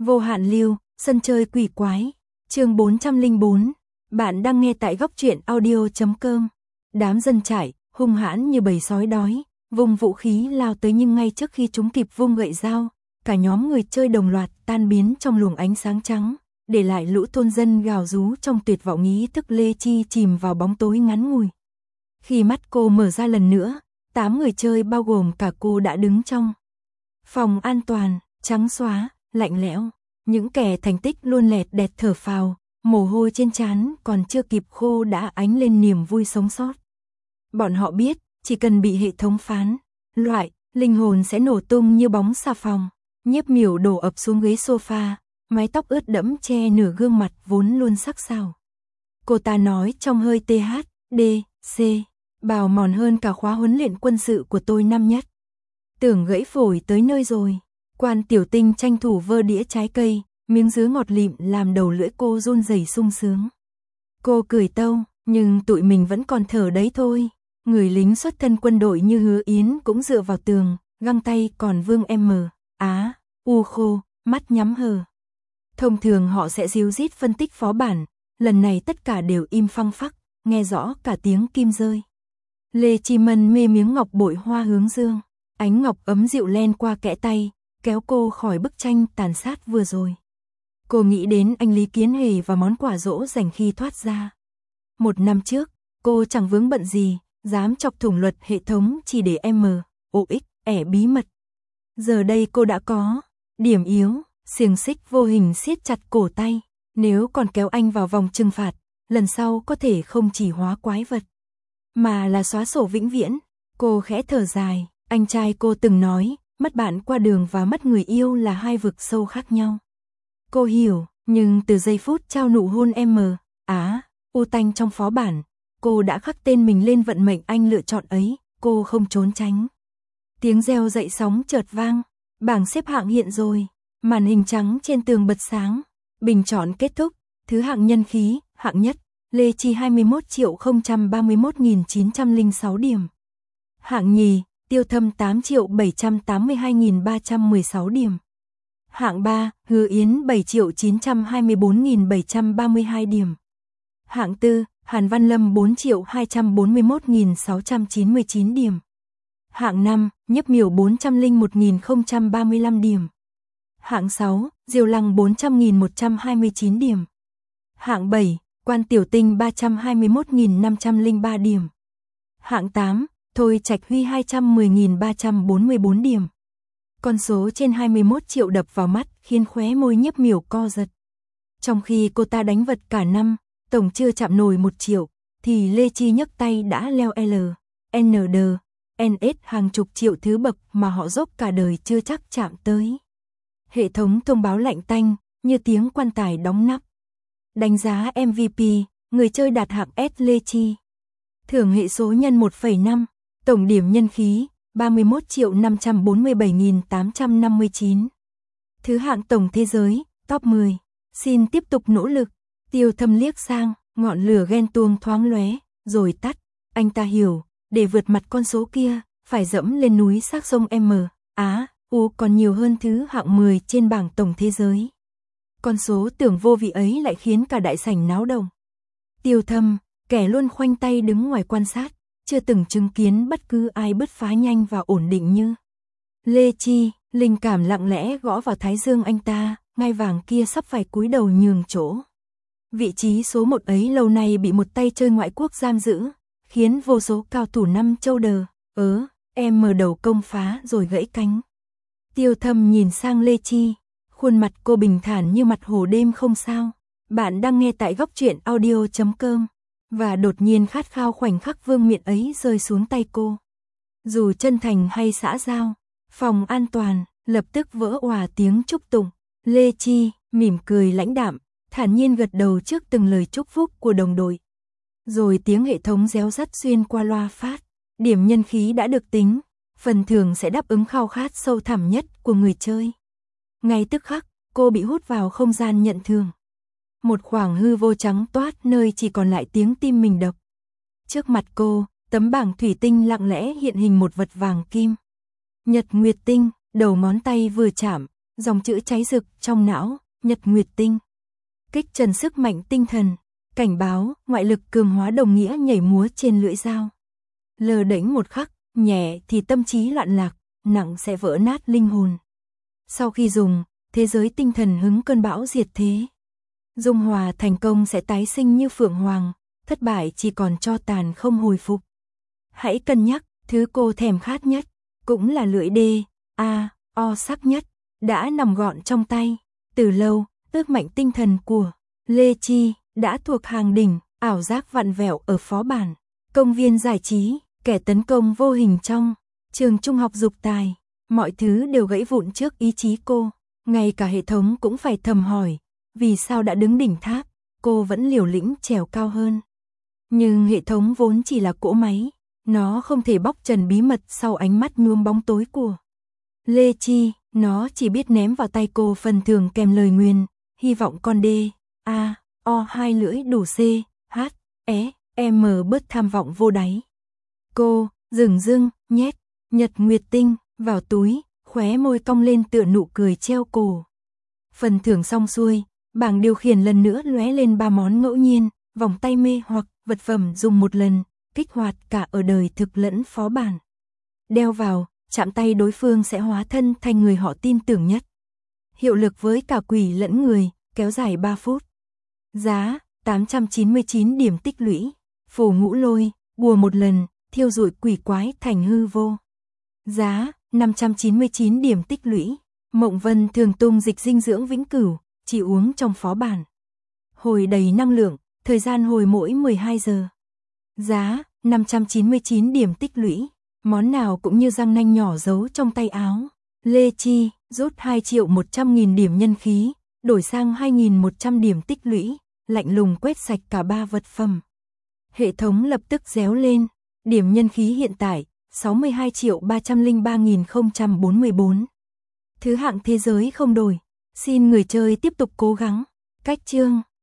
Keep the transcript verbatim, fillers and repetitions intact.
Vô hạn lưu, sân chơi quỷ quái, chương bốn trăm lẻ bốn. Bạn đang nghe tại góc truyện audio chấm com. Đám dân trải, hung hãn như bầy sói đói, vung vũ khí lao tới, nhưng ngay trước khi chúng kịp vung gậy dao, cả nhóm người chơi đồng loạt tan biến trong luồng ánh sáng trắng, để lại lũ thôn dân gào rú trong tuyệt vọng. Ý thức Lê Chi chìm vào bóng tối ngắn ngủi. Khi mắt cô mở ra lần nữa, tám người chơi bao gồm cả cô đã đứng trong phòng an toàn, trắng xóa, lạnh lẽo. Những kẻ thành tích luôn lẹt đẹt thở phào, mồ hôi trên trán còn chưa kịp khô đã ánh lên niềm vui sống sót. Bọn họ biết, chỉ cần bị hệ thống phán loại, linh hồn sẽ nổ tung như bóng xà phòng. Nhiếp Miểu đổ ập xuống ghế sofa, mái tóc ướt đẫm che nửa gương mặt vốn luôn sắc sảo. Cô ta nói trong hơi tê hát đê xê, bào mòn hơn cả khóa huấn luyện quân sự của tôi năm nhất. Tưởng gãy phổi tới nơi rồi. Quan Tiểu Tinh tranh thủ vơ đĩa trái cây, miếng dứa ngọt lịm làm đầu lưỡi cô run rẩy sung sướng. Cô cười tâu, nhưng tụi mình vẫn còn thở đấy thôi. Người lính xuất thân quân đội như Hứa Yến cũng dựa vào tường, găng tay, còn Vương M. Á, u khô, mắt nhắm hờ. Thông thường họ sẽ díu dít phân tích phó bản, lần này tất cả đều im phăng phắc, nghe rõ cả tiếng kim rơi. Lê Chi Mân mê miếng ngọc bội hoa hướng dương, ánh ngọc ấm dịu len qua kẽ tay, kéo cô khỏi bức tranh tàn sát vừa rồi. Cô nghĩ đến anh Lý Kiến Hề và món quà dỗ dành khi thoát ra. Một năm trước, cô chẳng vướng bận gì, dám chọc thủng luật hệ thống chỉ để M, O X, ẻ bí mật. Giờ đây cô đã có điểm yếu, xiềng xích vô hình siết chặt cổ tay. Nếu còn kéo anh vào vòng trừng phạt, lần sau có thể không chỉ hóa quái vật, mà là xóa sổ vĩnh viễn. Cô khẽ thở dài, anh trai cô từng nói, mất bạn qua đường và mất người yêu là hai vực sâu khác nhau. Cô hiểu, nhưng từ giây phút trao nụ hôn M. Á, U Tanh trong phó bản, cô đã khắc tên mình lên vận mệnh anh lựa chọn ấy, cô không trốn tránh. Tiếng reo dậy sóng chợt vang, bảng xếp hạng hiện rồi, màn hình trắng trên tường bật sáng, bình chọn kết thúc, thứ hạng nhân khí, hạng nhất, Lê Chi hai mươi mốt triệu không trăm ba mươi mốt nghìn chín trăm lẻ sáu điểm. Hạng nhì, Tiêu Thâm tám triệu bảy trăm tám mươi hai nghìn ba trăm mười sáu điểm. Hạng ba, Hứa Yến bảy triệu chín trăm hai mươi bốn nghìn bảy trăm ba mươi hai điểm. Hạng tư, Hàn Văn Lâm bốn triệu hai trăm bốn mươi mốt nghìn sáu trăm chín mươi chín điểm. Hạng năm, Nhiếp Miểu bốn trăm lẻ một nghìn không trăm ba mươi lăm điểm. Hạng sáu, Diêu Lăng bốn trăm nghìn một trăm hai mươi chín điểm. Hạng bảy, Quan Tiểu Tinh ba trăm hai mươi mốt nghìn năm trăm lẻ ba điểm. Hạng tám, Thôi Trạch Huy hai trăm mười nghìn ba trăm bốn mươi bốn điểm. Con số trên hai mươi mốt triệu đập vào mắt khiến khóe môi Nhiếp Miểu co giật. Trong khi cô ta đánh vật cả năm, tổng chưa chạm nổi một triệu, thì Lê Chi nhấc tay đã leo L, N D, N S hàng chục triệu thứ bậc mà họ dốc cả đời chưa chắc chạm tới. Hệ thống thông báo lạnh tanh, như tiếng quan tài đóng nắp. Đánh giá M V P, người chơi đạt hạng S Lê Chi. Thưởng hệ số nhân một phẩy năm, tổng điểm nhân khí ba mươi mốt triệu năm trăm bốn mươi bảy nghìn tám trăm năm mươi chín. Thứ hạng tổng thế giới, top mười. Xin tiếp tục nỗ lực. Tiêu Thâm liếc sang, ngọn lửa ghen tuông thoáng lóe, rồi tắt. Anh ta hiểu, để vượt mặt con số kia, phải dẫm lên núi xác sông M, Á, U còn nhiều hơn thứ hạng mười trên bảng tổng thế giới. Con số tưởng vô vị ấy lại khiến cả đại sảnh náo động. Tiêu Thâm, kẻ luôn khoanh tay đứng ngoài quan sát, chưa từng chứng kiến bất cứ ai bứt phá nhanh và ổn định như Lê Chi, linh cảm lặng lẽ gõ vào thái dương anh ta, ngai vàng kia sắp phải cúi đầu nhường chỗ. Vị trí số một ấy lâu nay bị một tay chơi ngoại quốc giam giữ, khiến vô số cao thủ năm châu đờ, ớ, em mở đầu công phá rồi gãy cánh. Tiêu Thâm nhìn sang Lê Chi, khuôn mặt cô bình thản như mặt hồ đêm không sao. Bạn đang nghe tại góc truyện audio chấm com. Và đột nhiên khát khao khoảnh khắc vương miện ấy rơi xuống tay cô. Dù chân thành hay xã giao, phòng an toàn, lập tức vỡ òa tiếng chúc tụng. Lê Chi, mỉm cười lãnh đạm, thản nhiên gật đầu trước từng lời chúc phúc của đồng đội. Rồi tiếng hệ thống réo rắt xuyên qua loa phát. Điểm nhân khí đã được tính, phần thưởng sẽ đáp ứng khao khát sâu thẳm nhất của người chơi. Ngay tức khắc, cô bị hút vào không gian nhận thưởng. Một khoảng hư vô trắng toát nơi chỉ còn lại tiếng tim mình đập. Trước mặt cô, tấm bảng thủy tinh lặng lẽ hiện hình một vật vàng kim. Nhật Nguyệt tinh, đầu ngón tay vừa chạm, Dòng chữ cháy rực trong não, nhật nguyệt tinh. Kích trần sức mạnh tinh thần, cảnh báo, ngoại lực cường hóa đồng nghĩa nhảy múa trên lưỡi dao. Lờ đễnh một khắc, nhẹ thì tâm trí loạn lạc, nặng sẽ vỡ nát linh hồn. Sau khi dùng, thế giới tinh thần hứng cơn bão diệt thế. Dung hòa thành công sẽ tái sinh như phượng hoàng, thất bại chỉ còn tro tàn không hồi phục. Hãy cân nhắc, thứ cô thèm khát nhất, cũng là lưỡi đê, a, o sắc nhất, đã nằm gọn trong tay. Từ lâu, ước mạnh tinh thần của Lê Chi đã thuộc hàng đỉnh, ảo giác vặn vẹo ở phó bản. Công viên giải trí, kẻ tấn công vô hình trong trường trung học dục tài. Mọi thứ đều gãy vụn trước ý chí cô. Ngay cả hệ thống cũng phải thầm hỏi, vì sao đã đứng đỉnh tháp, cô vẫn liều lĩnh trèo cao hơn. Nhưng hệ thống vốn chỉ là cỗ máy, nó không thể bóc trần bí mật sau ánh mắt nhuốm bóng tối của Lê Chi, nó chỉ biết ném vào tay cô phần thưởng kèm lời nguyền, hy vọng con D, A, O hai lưỡi đủ C, H, E, M bớt tham vọng vô đáy. Cô, dửng dưng, nhét, nhật nguyệt tinh, vào túi, khóe môi cong lên tựa nụ cười treo cổ. Phần thưởng xong xuôi, bảng điều khiển lần nữa lóe lên ba món ngẫu nhiên, vòng tay mê hoặc, vật phẩm dùng một lần, kích hoạt cả ở đời thực lẫn phó bản. Đeo vào, chạm tay đối phương sẽ hóa thân thành người họ tin tưởng nhất. Hiệu lực với cả quỷ lẫn người, kéo dài ba phút. Giá, tám trăm chín mươi chín điểm tích lũy. Phù ngũ lôi, bùa một lần, thiêu rụi quỷ quái thành hư vô. Giá, năm trăm chín mươi chín điểm tích lũy. Mộng vân thường tung dịch dinh dưỡng vĩnh cửu, chỉ uống trong phó bản. Hồi đầy năng lượng, thời gian hồi mỗi mười hai giờ. Giá, năm trăm chín mươi chín điểm tích lũy. Món nào cũng như răng nanh nhỏ giấu trong tay áo. Lê Chi, rút hai triệu một trăm nghìn điểm nhân khí, đổi sang hai nghìn một trăm điểm tích lũy, lạnh lùng quét sạch cả ba vật phẩm. Hệ thống lập tức réo lên, điểm nhân khí hiện tại, sáu mươi hai triệu ba trăm lẻ ba nghìn không trăm bốn mươi bốn. Thứ hạng thế giới không đổi, xin người chơi tiếp tục cố gắng. Cách chương